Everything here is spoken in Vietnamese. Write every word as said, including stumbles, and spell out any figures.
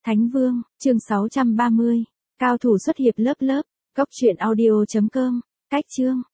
Thánh Vương, chương sáu trăm ba mươi. Cao thủ xuất hiệp lớp lớp. Góc truyện audio chấm com. Cách chương.